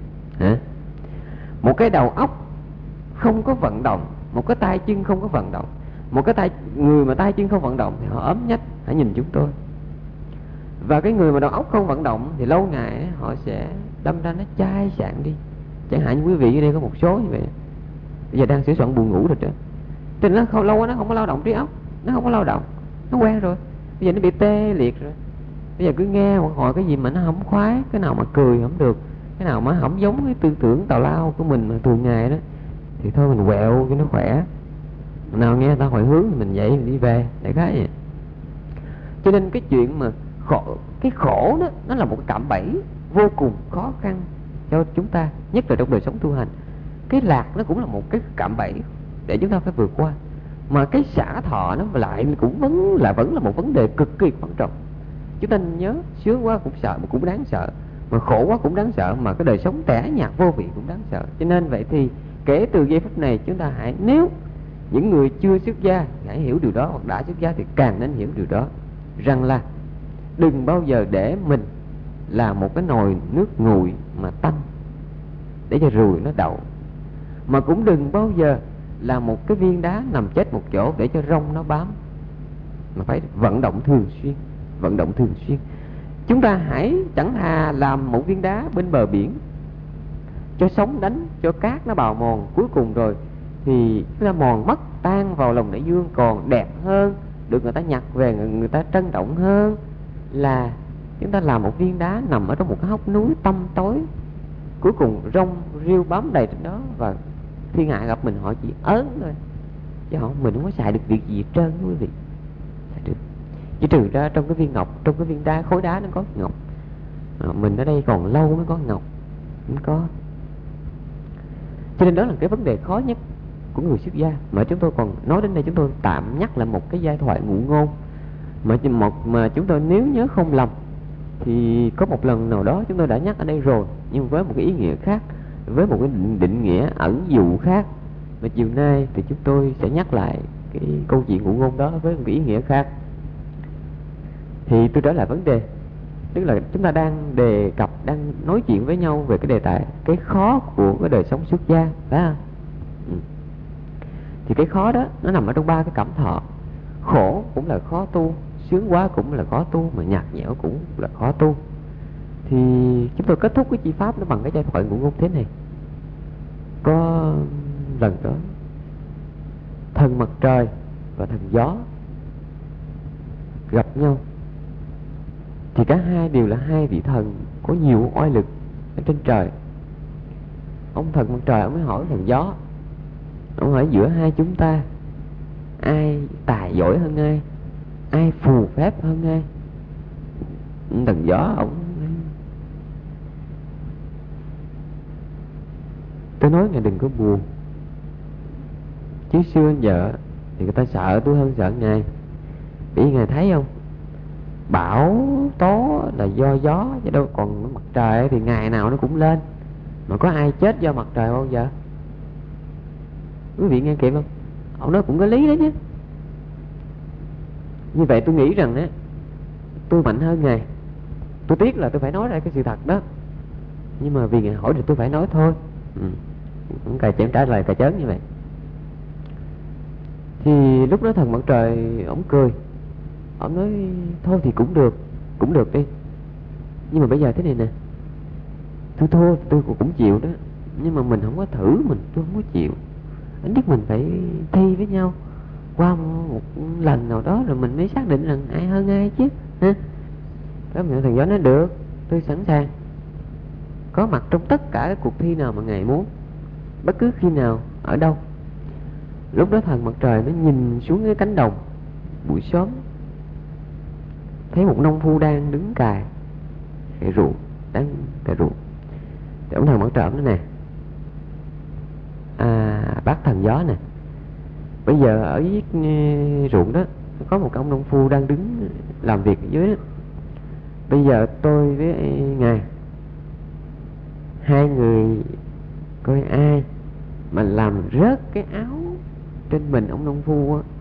Một cái đầu óc không có vận động, một cái tay chân không có vận động, một cái người mà tay chân không vận động thì họ ốm nhách. Hãy nhìn chúng tôi. Và cái người mà đầu óc không vận động thì lâu ngày họ sẽ đâm ra nó chai sạn đi. Chẳng hạn như quý vị ở đây có một số như vậy, bây giờ đang sửa soạn buồn ngủ rồi đó, cho nên nó không lâu quá, nó không có lao động trí óc, nó không có lao động, nó quen rồi, bây giờ nó bị tê liệt rồi. Bây giờ cứ nghe hoặc hỏi cái gì mà nó không khoái, cái nào mà cười không được, cái nào mà không giống cái tư tưởng tào lao của mình mà thường ngày đó, thì thôi mình quẹo cho nó khỏe. Nào nghe người ta hỏi hướng thì mình dậy mình đi về, đại khái vậy. Cho nên cái chuyện mà cái khổ đó, nó là một cái cạm bẫy vô cùng khó khăn cho chúng ta, nhất là trong đời sống tu hành. Cái lạc nó cũng là một cái cạm bẫy để chúng ta phải vượt qua. Mà cái xả thọ nó lại cũng vẫn là một vấn đề cực kỳ quan trọng. Chúng ta nhớ, sướng quá cũng sợ mà cũng đáng sợ, mà khổ quá cũng đáng sợ, mà cái đời sống tẻ nhạt vô vị cũng đáng sợ. Cho nên vậy thì kể từ giây phút này chúng ta hãy, nếu những người chưa xuất gia hãy hiểu điều đó, hoặc đã xuất gia thì càng nên hiểu điều đó, rằng là đừng bao giờ để mình là một cái nồi nước nguội mà tanh, để cho ruồi nó đậu. Mà cũng đừng bao giờ là một cái viên đá nằm chết một chỗ để cho rong nó bám, mà phải vận động thường xuyên, vận động thường xuyên. Chúng ta hãy chẳng thà làm một viên đá bên bờ biển, cho sóng đánh, cho cát nó bào mòn, cuối cùng rồi thì nó mòn mất, tan vào lòng đại dương còn đẹp hơn, được người ta nhặt về, người ta trân trọng hơn là chúng ta làm một viên đá nằm ở trong một cái hốc núi tăm tối, cuối cùng rong rêu bám đầy trên đó, và thiên hạ gặp mình họ chỉ ớn thôi, chứ mình không có xài được việc gì hết trơn quý vị. Được. Chỉ trừ ra trong cái viên ngọc, trong cái viên đá, khối đá nó có ngọc, mình ở đây còn lâu mới có ngọc, không có. Cho nên đó là cái vấn đề khó nhất của người xuất gia. Mà chúng tôi còn nói đến đây, chúng tôi tạm nhắc lại một cái giai thoại ngụ ngôn mà chúng tôi nếu nhớ không lầm thì có một lần nào đó chúng tôi đã nhắc ở đây rồi, nhưng với một cái ý nghĩa khác, với một cái định nghĩa ẩn dụ khác. Mà chiều nay thì chúng tôi sẽ nhắc lại cái câu chuyện ngụ ngôn đó với một cái ý nghĩa khác. Thì tôi trở lại vấn đề, tức là chúng ta đang đề cập, đang nói chuyện với nhau về cái đề tài cái khó của cái đời sống xuất gia, phải không? Thì cái khó đó nó nằm ở trong ba cái cảm thọ. Khổ cũng là khó tu, sướng quá cũng là khó tu, mà nhạt nhẽo cũng là khó tu. Thì chúng tôi kết thúc cái chi pháp nó bằng cái giai thoại ngụ ngôn thế này. Có lần đó thần mặt trời và thần gió gặp nhau, thì cả hai đều là hai vị thần có nhiều oai lực ở trên trời. Ông thần mặt trời ông mới hỏi thần gió, ông hỏi giữa hai chúng ta ai tài giỏi hơn ai, ai phù phép hơn ai? Thần gió ông tôi nói ngài đừng có buồn, chứ xưa giờ thì người ta sợ tôi hơn sợ ngài. Vì ngài thấy không, bão tố là do gió chứ đâu, còn mặt trời thì ngày nào nó cũng lên, mà có ai chết do mặt trời bao giờ? Quý vị nghe kịp không? Ông nói cũng có lý đó chứ. Như vậy tôi nghĩ rằng á, tôi mạnh hơn ngài. Tôi tiếc là tôi phải nói ra cái sự thật đó, nhưng mà vì ngài hỏi thì tôi phải nói thôi. Cài chém trả lời cài chớn như vậy. Thì lúc đó thần mặt trời ổng cười, ổng nói thôi thì cũng được đi, nhưng mà bây giờ thế này nè, tôi thua tôi cũng chịu đó, nhưng mà mình không có thử, tôi không có chịu. Anh biết mình phải thi với nhau qua một lần nào đó rồi mình mới xác định rằng ai hơn ai chứ ha. Đó, thần gió nói được, tôi sẵn sàng có mặt trong tất cả các cuộc thi nào mà ngài muốn, bất cứ khi nào, ở đâu. Lúc đó thần mặt trời nó nhìn xuống cái cánh đồng buổi sớm, thấy một nông phu đang đứng cài ruộng, đang cài ruộng. Thì ông thần mặt trời nói nè, bác thần gió nè, bây giờ ở dưới ruộng đó có một ông nông phu đang đứng làm việc ở dưới đó. Bây giờ tôi với ngài, hai người coi ai mà làm rớt cái áo trên mình ông nông phu á,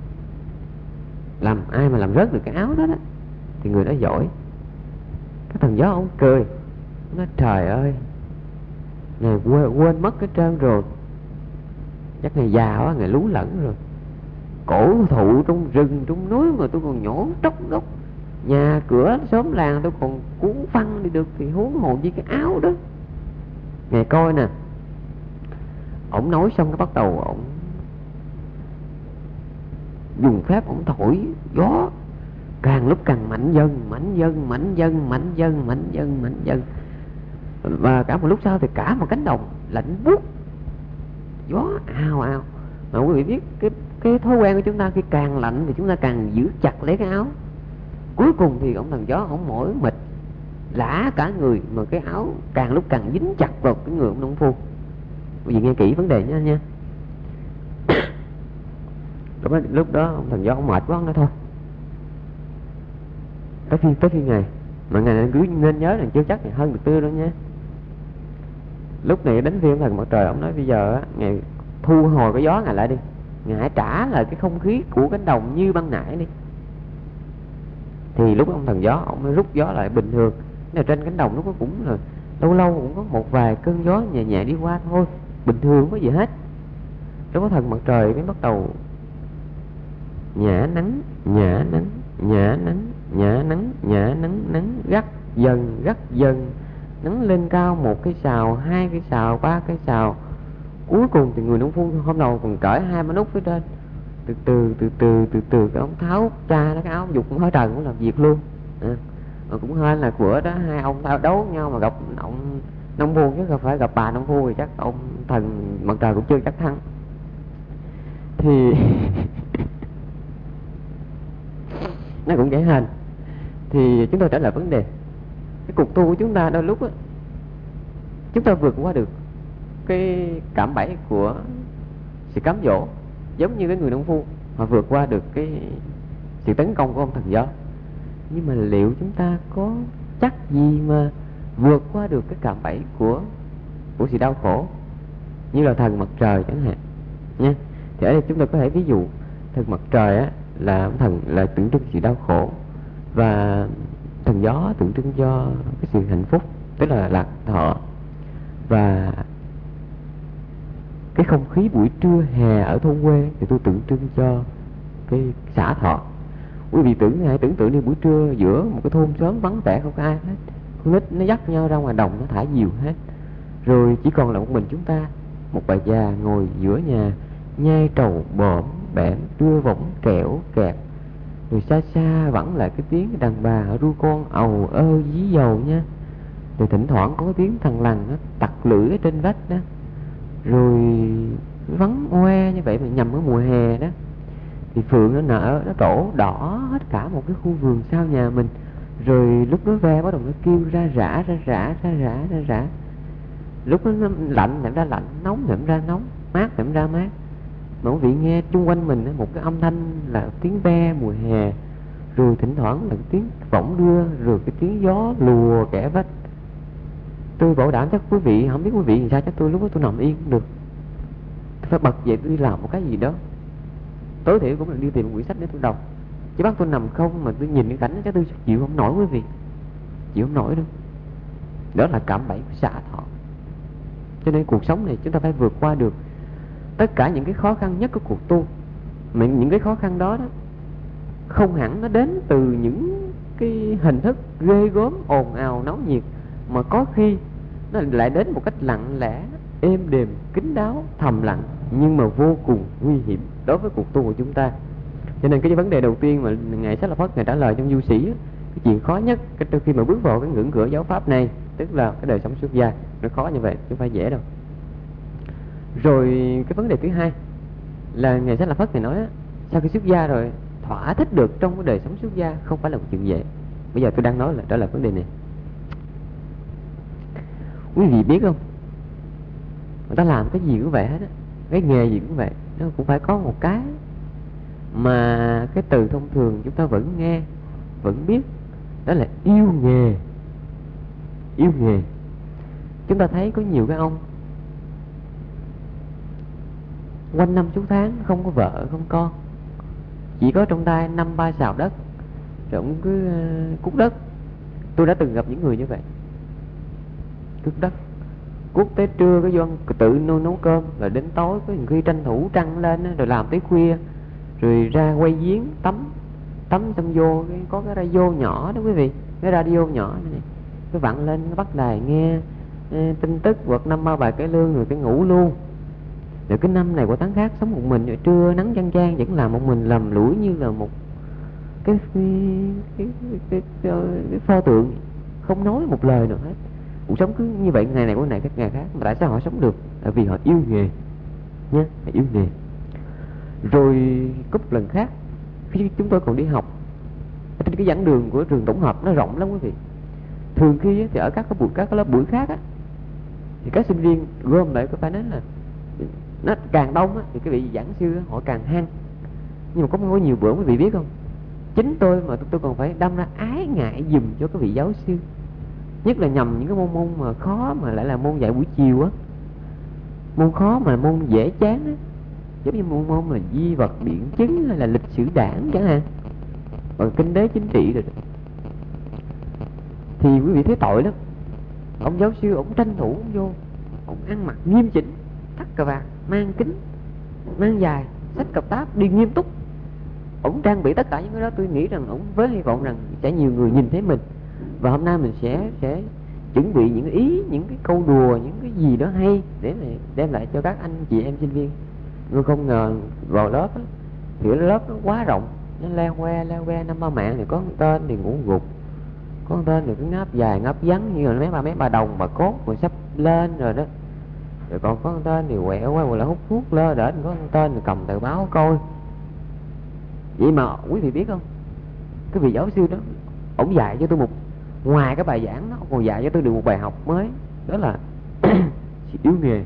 ai mà làm rớt được cái áo đó thì người đó giỏi. Cái thần gió ông cười, nó trời ơi, ngài quên mất cái trơn rồi, chắc ngài già quá, ngài lú lẫn rồi. Cổ thụ trong rừng trong núi mà tôi còn nhổ tróc gốc, nhà cửa xóm làng tôi còn cuốn phăng đi được, thì huống hồ với cái áo đó. Ngài coi nè. Ổng nói xong cái bắt đầu ổng dùng phép ổng thổi gió, càng lúc càng mạnh dần. Và cả một lúc sau thì cả một cánh đồng lạnh buốt, gió ào ào. Mà quý vị biết cái thói quen của chúng ta, khi càng lạnh thì chúng ta càng giữ chặt lấy cái áo. Cuối cùng thì ông thần gió ổng mỏi mệt lả cả người, mà cái áo càng lúc càng dính chặt vào cái người ông nông phu. Quý vị nghe kỹ vấn đề nha. Lúc đó ông thần gió ông mệt quá, ông nói thôi, tới phiên ngài, mà ngài cứ nên nhớ rằng chưa chắc thì hơn được tôi đâu nha. Lúc này đến phiên thần mặt trời, ông nói bây giờ á, ngài thu hồi cái gió ngài lại đi, ngài hãy trả lại cái không khí của cánh đồng như ban nãy đi. Thì lúc ông thần gió ông mới rút gió lại bình thường. Nên trên cánh đồng nó cũng là lâu lâu cũng có một vài cơn gió nhẹ nhẹ đi qua thôi, bình thường không có gì hết. Lúc có thần mặt trời mới bắt đầu nhả nắng, nhả nắng, nhả nắng, nhả nắng, nhả nắng, nắng gắt dần, nắng lên cao 1 cái sào, 2 cái sào, 3 cái sào. Cuối cùng thì người nông phu hôm đầu còn cởi 2 nút phía trên, từ từ cái ông tháo ra cái áo dục cũng hơi trần cũng làm việc luôn. Cũng hơi là bữa đó 2 ông thao đấu nhau mà gặp ông nông phu, chứ không phải gặp bà nông phu thì chắc ông thần mặt trời cũng chưa chắc thắng. Thì nó cũng dễ hình. Thì chúng tôi trở lại vấn đề cái cuộc tu của chúng ta, đôi lúc á chúng ta vượt qua được cái cạm bẫy của sự cám dỗ, giống như cái người nông phu họ vượt qua được cái sự tấn công của ông thần gió. Nhưng mà liệu chúng ta có chắc gì mà vượt qua được cái cạm bẫy của sự đau khổ như là thần mặt trời chẳng hạn nha. Thì ở đây chúng ta có thể ví dụ thần mặt trời á là thần là tượng trưng sự đau khổ, và thần gió tượng trưng cho cái sự hạnh phúc, tức là lạc thọ. Và cái không khí buổi trưa hè ở thôn quê thì tôi tượng trưng cho cái xả thọ. Quý vị hãy tưởng tượng đi, buổi trưa giữa một cái thôn xóm vắng vẻ không có ai hết, con nít nó dắt nhau ra ngoài đồng nó thả diều hết, rồi chỉ còn là một mình chúng ta, một bà già ngồi giữa nhà nhai trầu bợm bẻm đưa võng kẹo kẹt, rồi xa xa vẫn là cái tiếng đàn bà ở ru con ầu ơ dí dầu nha. Rồi thỉnh thoảng có cái tiếng thằng lằn nó tặc lưỡi ở trên vách đó, rồi vắng hoe như vậy mà nhằm ở mùa hè đó. Thì phượng nó nở, nó trổ đỏ hết cả một cái khu vườn sau nhà mình. Rồi lúc nó ve bắt đầu nó kêu ra rã. Lúc nó lạnh thèm ra lạnh, nóng thèm ra nóng, mát thèm ra mát. Mà quý vị nghe chung quanh mình một cái âm thanh là tiếng ve mùa hè, rồi thỉnh thoảng là cái tiếng võng đưa, rồi cái tiếng gió lùa kẻ vách. Tôi bảo đảm chắc quý vị, không biết quý vị làm sao, chắc tôi lúc đó tôi nằm yên cũng được, tôi phải bật dậy tôi đi làm một cái gì đó. Tối thiểu cũng là đi tìm một quyển sách để tôi đọc, chứ bắt tôi nằm không mà tôi nhìn cái cảnh đó chắc tôi chịu không nổi quý vị, chịu không nổi đâu. Đó là cạm bẫy của xả thọ. Cho nên cuộc sống này chúng ta phải vượt qua được tất cả những cái khó khăn nhất của cuộc tu. Mà những cái khó khăn đó không hẳn nó đến từ những cái hình thức ghê gớm ồn ào náo nhiệt, mà có khi nó lại đến một cách lặng lẽ, êm đềm, kín đáo, thầm lặng, nhưng mà vô cùng nguy hiểm đối với cuộc tu của chúng ta. Cho nên cái vấn đề đầu tiên mà ngài Xá Lợi Phất ngài trả lời trong Du Sĩ, cái chuyện khó nhất trước khi mà bước vào cái ngưỡng cửa giáo pháp này, tức là cái đời sống xuất gia. Nó khó như vậy chứ không phải dễ đâu. Rồi cái vấn đề thứ hai là ngài Xá Lợi Phất ngài nói sau khi xuất gia rồi thỏa thích được trong cái đời sống xuất gia không phải là một chuyện dễ. Bây giờ tôi đang nói là đó là vấn đề này. Quý vị biết không, người ta làm cái gì cũng vậy hết á, cái nghề gì cũng vậy, nó cũng phải có một cái mà cái từ thông thường chúng ta vẫn nghe, vẫn biết, đó là yêu nghề. Yêu nghề. Chúng ta thấy có nhiều cái ông quanh năm suốt tháng không có vợ không con, chỉ có trong tay 5-3 sào đất, rồi ông cứ cuốc đất. Tôi đã từng gặp những người như vậy, cuốc đất, cuốc tới trưa cái vô tự nấu cơm, rồi đến tối có khi tranh thủ trăng lên rồi làm tới khuya, rồi ra quay giếng tắm xong vô có cái radio nhỏ đó quý vị, cái radio nhỏ này cái vặn lên nó bắt đài nghe tin tức hoặc năm ba bài cải lương rồi cái ngủ luôn. Rồi cái năm này qua tháng khác sống một mình, rồi trưa nắng chang chang vẫn làm một mình, làm lủi như là một cái pho tượng, không nói một lời nào hết. Cuộc sống cứ như vậy, ngày này qua ngày các ngày khác. Mà tại sao họ sống được? Tại vì họ yêu nghề nhé, họ yêu nghề. Rồi có một lần khác khi chúng tôi còn đi học, trên cái giảng đường của trường tổng hợp nó rộng lắm quý vị. Thường khi thì ở các lớp buổi khác á, thì các sinh viên gom lại, có phải nói là nó càng đông á, thì cái vị giảng sư họ càng hăng. Nhưng mà có nhiều bữa quý vị biết không, chính tôi mà tôi còn phải đâm ra ái ngại giùm cho cái vị giáo sư, nhất là nhầm những cái môn mà khó mà lại là môn dạy buổi chiều á, môn khó mà môn dễ chán á, giống như môn là di vật biện chứng hay là lịch sử đảng chẳng hạn, hoặc kinh tế chính trị rồi. Thì quý vị thấy tội lắm. Ông giáo sư ông tranh thủ ông vô, ông ăn mặc nghiêm chỉnh, thắt cà vạt, mang kính, mang dài, xách cặp táp, đi nghiêm túc. Ông trang bị tất cả những cái đó. Tôi nghĩ rằng ông với hy vọng rằng sẽ nhiều người nhìn thấy mình. Và hôm nay mình sẽ chuẩn bị những ý, những cái câu đùa, những cái gì đó hay để đem lại cho các anh chị em sinh viên. Tôi không ngờ vào lớp á, thì lớp nó quá rộng, nó leo que năm ba mạng, thì có một tên thì ngủ gục, có một tên thì cứ ngáp dài ngáp vắng như là mấy bà đồng bà cốt rồi sắp lên rồi đó. Rồi còn có một tên thì quẹo qua rồi là hút thuốc lơ đễnh, có một tên thì cầm tờ báo coi. Vậy mà quý vị biết không, cái vị giáo sư đó, ổng dạy cho tôi ngoài cái bài giảng đó, ông còn dạy cho tôi được một bài học mới, đó là sự yếu nghề.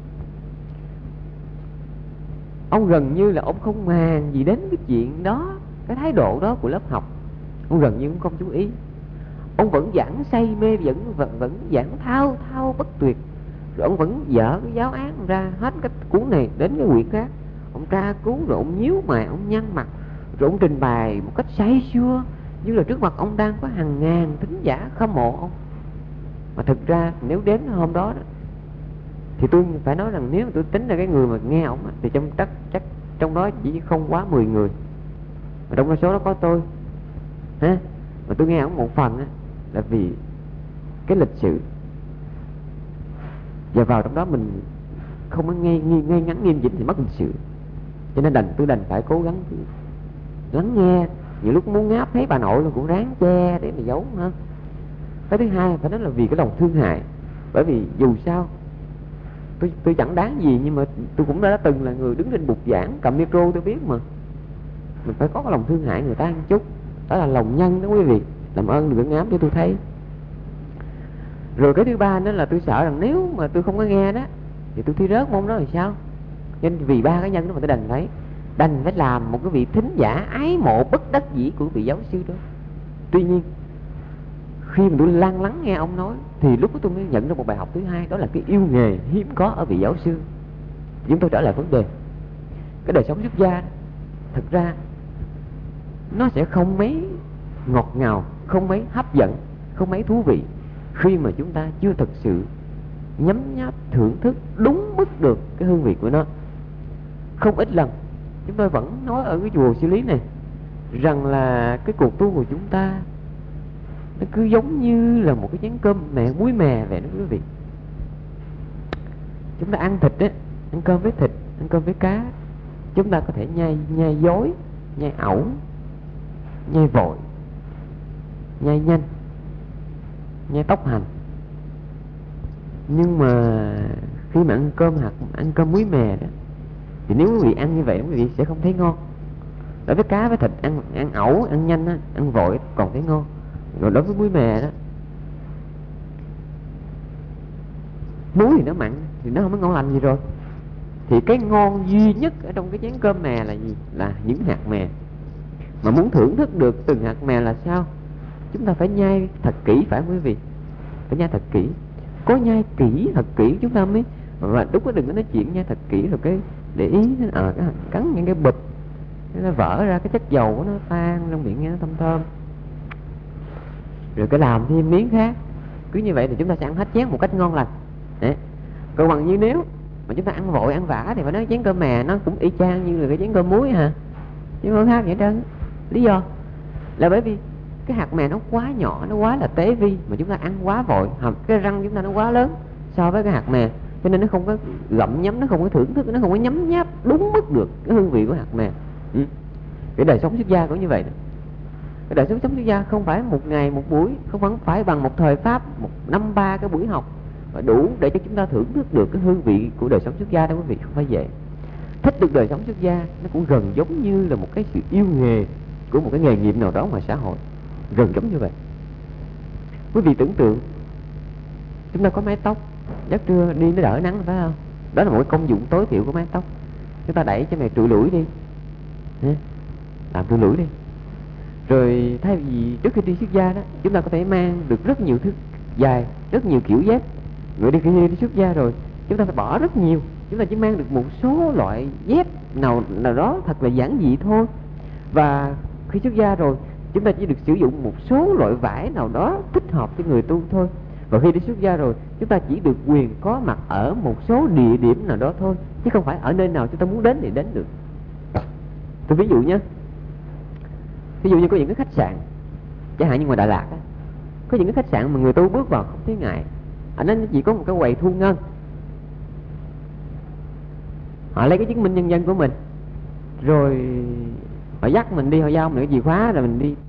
Ông gần như là ông không màng gì đến cái chuyện đó, cái thái độ đó của lớp học. Ông gần như cũng không chú ý. Ông vẫn giảng say mê, vẫn giảng thao thao bất tuyệt. Rồi ông vẫn dở cái giáo án ra hết cái cuốn này đến cái quyển khác. Ông tra cứu rồi ông nhíu mày, ông nhăn mặt, rồi ông trình bày một cách say sưa, như là trước mặt ông đang có hàng ngàn thính giả hâm mộ ông. Mà thực ra nếu đến hôm đó, thì tôi phải nói rằng nếu mà tôi tính là cái người mà nghe ông thì chắc trong đó chỉ không quá 10 người. Mà trong số đó có tôi ha. Mà tôi nghe ông một phần là vì cái lịch sự, và vào trong đó mình không có ngay ngắn nghiêm chỉnh thì mất lịch sự. Cho nên tôi đành phải cố gắng lắng nghe. Nhiều lúc muốn ngáp thấy bà nội là cũng ráng che để mà giấu ha. Cái thứ hai phải nói là vì cái lòng thương hại. Bởi vì dù sao tôi chẳng đáng gì, nhưng mà tôi cũng đã từng là người đứng trên bục giảng cầm micro, tôi biết mà. Mình phải có cái lòng thương hại người ta một chút. Đó là lòng nhân đó quý vị. Làm ơn đừng ngáp để tôi thấy. Rồi cái thứ ba nữa là tôi sợ rằng nếu mà tôi không có nghe đó thì tôi thi rớt môn đó thì sao. Nên vì ba cái nhân đó mà tôi đành phải làm một cái vị thính giả ái mộ bất đắc dĩ của vị giáo sư đó. Tuy nhiên khi mà tôi lắng nghe ông nói thì lúc đó tôi mới nhận ra một bài học thứ hai, đó là cái yêu nghề hiếm có ở vị giáo sư. Chúng tôi trở lại vấn đề, cái đời sống xuất gia thực ra nó sẽ không mấy ngọt ngào, không mấy hấp dẫn, không mấy thú vị khi mà chúng ta chưa thực sự nhấm nháp thưởng thức đúng mức được cái hương vị của nó. Không ít lần chúng tôi vẫn nói ở cái chùa Xử Lý này rằng là cái cuộc tu của chúng ta nó cứ giống như là một cái chén cơm mẹ muối mè vậy đó quý vị. Chúng ta ăn thịt á, ăn cơm với thịt, ăn cơm với cá, chúng ta có thể nhai dối, nhai ẩu, nhai vội, nhai nhanh, nhai tốc hành. Nhưng mà khi mà ăn cơm muối mè đó, thì nếu quý vị ăn như vậy quý vị sẽ không thấy ngon. Đối với cá với thịt ăn ẩu, ăn nhanh á, ăn vội còn thấy ngon. Rồi đối với muối mè đó, muối thì nó mặn thì nó không có ngon lành gì rồi. Thì cái ngon duy nhất ở trong cái chén cơm mè là gì? Là những hạt mè. Mà muốn thưởng thức được từng hạt mè là sao? Chúng ta phải nhai thật kỹ, phải không quý vị? Phải nhai thật kỹ. Có nhai kỹ, thật kỹ chúng ta mới. Và đúng, có đừng có nói chuyện nhai thật kỹ rồi cái để ý cái cắn những cái bịch, nó vỡ ra cái chất dầu nó tan trong miệng nghe nó thơm thơm. Rồi cái làm thêm miếng khác. Cứ như vậy thì chúng ta sẽ ăn hết chén một cách ngon lành. Đấy. Còn bằng như nếu mà chúng ta ăn vội ăn vã thì phải nói chén cơm mè nó cũng y chang như là cái chén cơm muối hả, chứ không khác gì hết trơn. Lý do là bởi vì cái hạt mè nó quá nhỏ, nó quá là tế vi, mà chúng ta ăn quá vội, cái răng chúng ta nó quá lớn so với cái hạt mè, cho nên nó không có gặm nhấm, nó không có thưởng thức, nó không có nhấm nháp đúng mức được cái hương vị của hạt mè. Cái đời sống xuất gia cũng như vậy đó. Cái đời sống xuất gia không phải một ngày một buổi, không phải bằng một thời pháp, một năm 3 cái buổi học và đủ để cho chúng ta thưởng thức được cái hương vị của đời sống xuất gia đó quý vị. Không phải vậy. Thích được đời sống xuất gia nó cũng gần giống như là một cái sự yêu nghề của một cái nghề nghiệp nào đó ngoài xã hội, gần giống như vậy. Quý vị tưởng tượng chúng ta có mái tóc, giấc trưa đi nó đỡ nắng phải không? Đó là một cái công dụng tối thiểu của mái tóc. Chúng ta đẩy cho mày trụi lủi đi, làm trụi lủi đi. Rồi thay vì trước khi đi xuất gia đó, chúng ta có thể mang được rất nhiều thứ dài, rất nhiều kiểu dép. Rồi khi đi xuất gia rồi, chúng ta phải bỏ rất nhiều. Chúng ta chỉ mang được một số loại dép nào đó thật là giản dị thôi. Và khi xuất gia rồi, chúng ta chỉ được sử dụng một số loại vải nào đó thích hợp cho người tu thôi. Và khi đi xuất gia rồi, chúng ta chỉ được quyền có mặt ở một số địa điểm nào đó thôi, chứ không phải ở nơi nào chúng ta muốn đến thì đến được. Tôi ví dụ nhé, ví dụ như có những cái khách sạn, chẳng hạn như ngoài Đà Lạt á, có những cái khách sạn mà người tu bước vào không thấy ngại. Ở đó chỉ có một cái quầy thu ngân, họ lấy cái chứng minh nhân dân của mình, rồi họ dắt mình đi, họ giao mình cái chìa khóa, rồi mình đi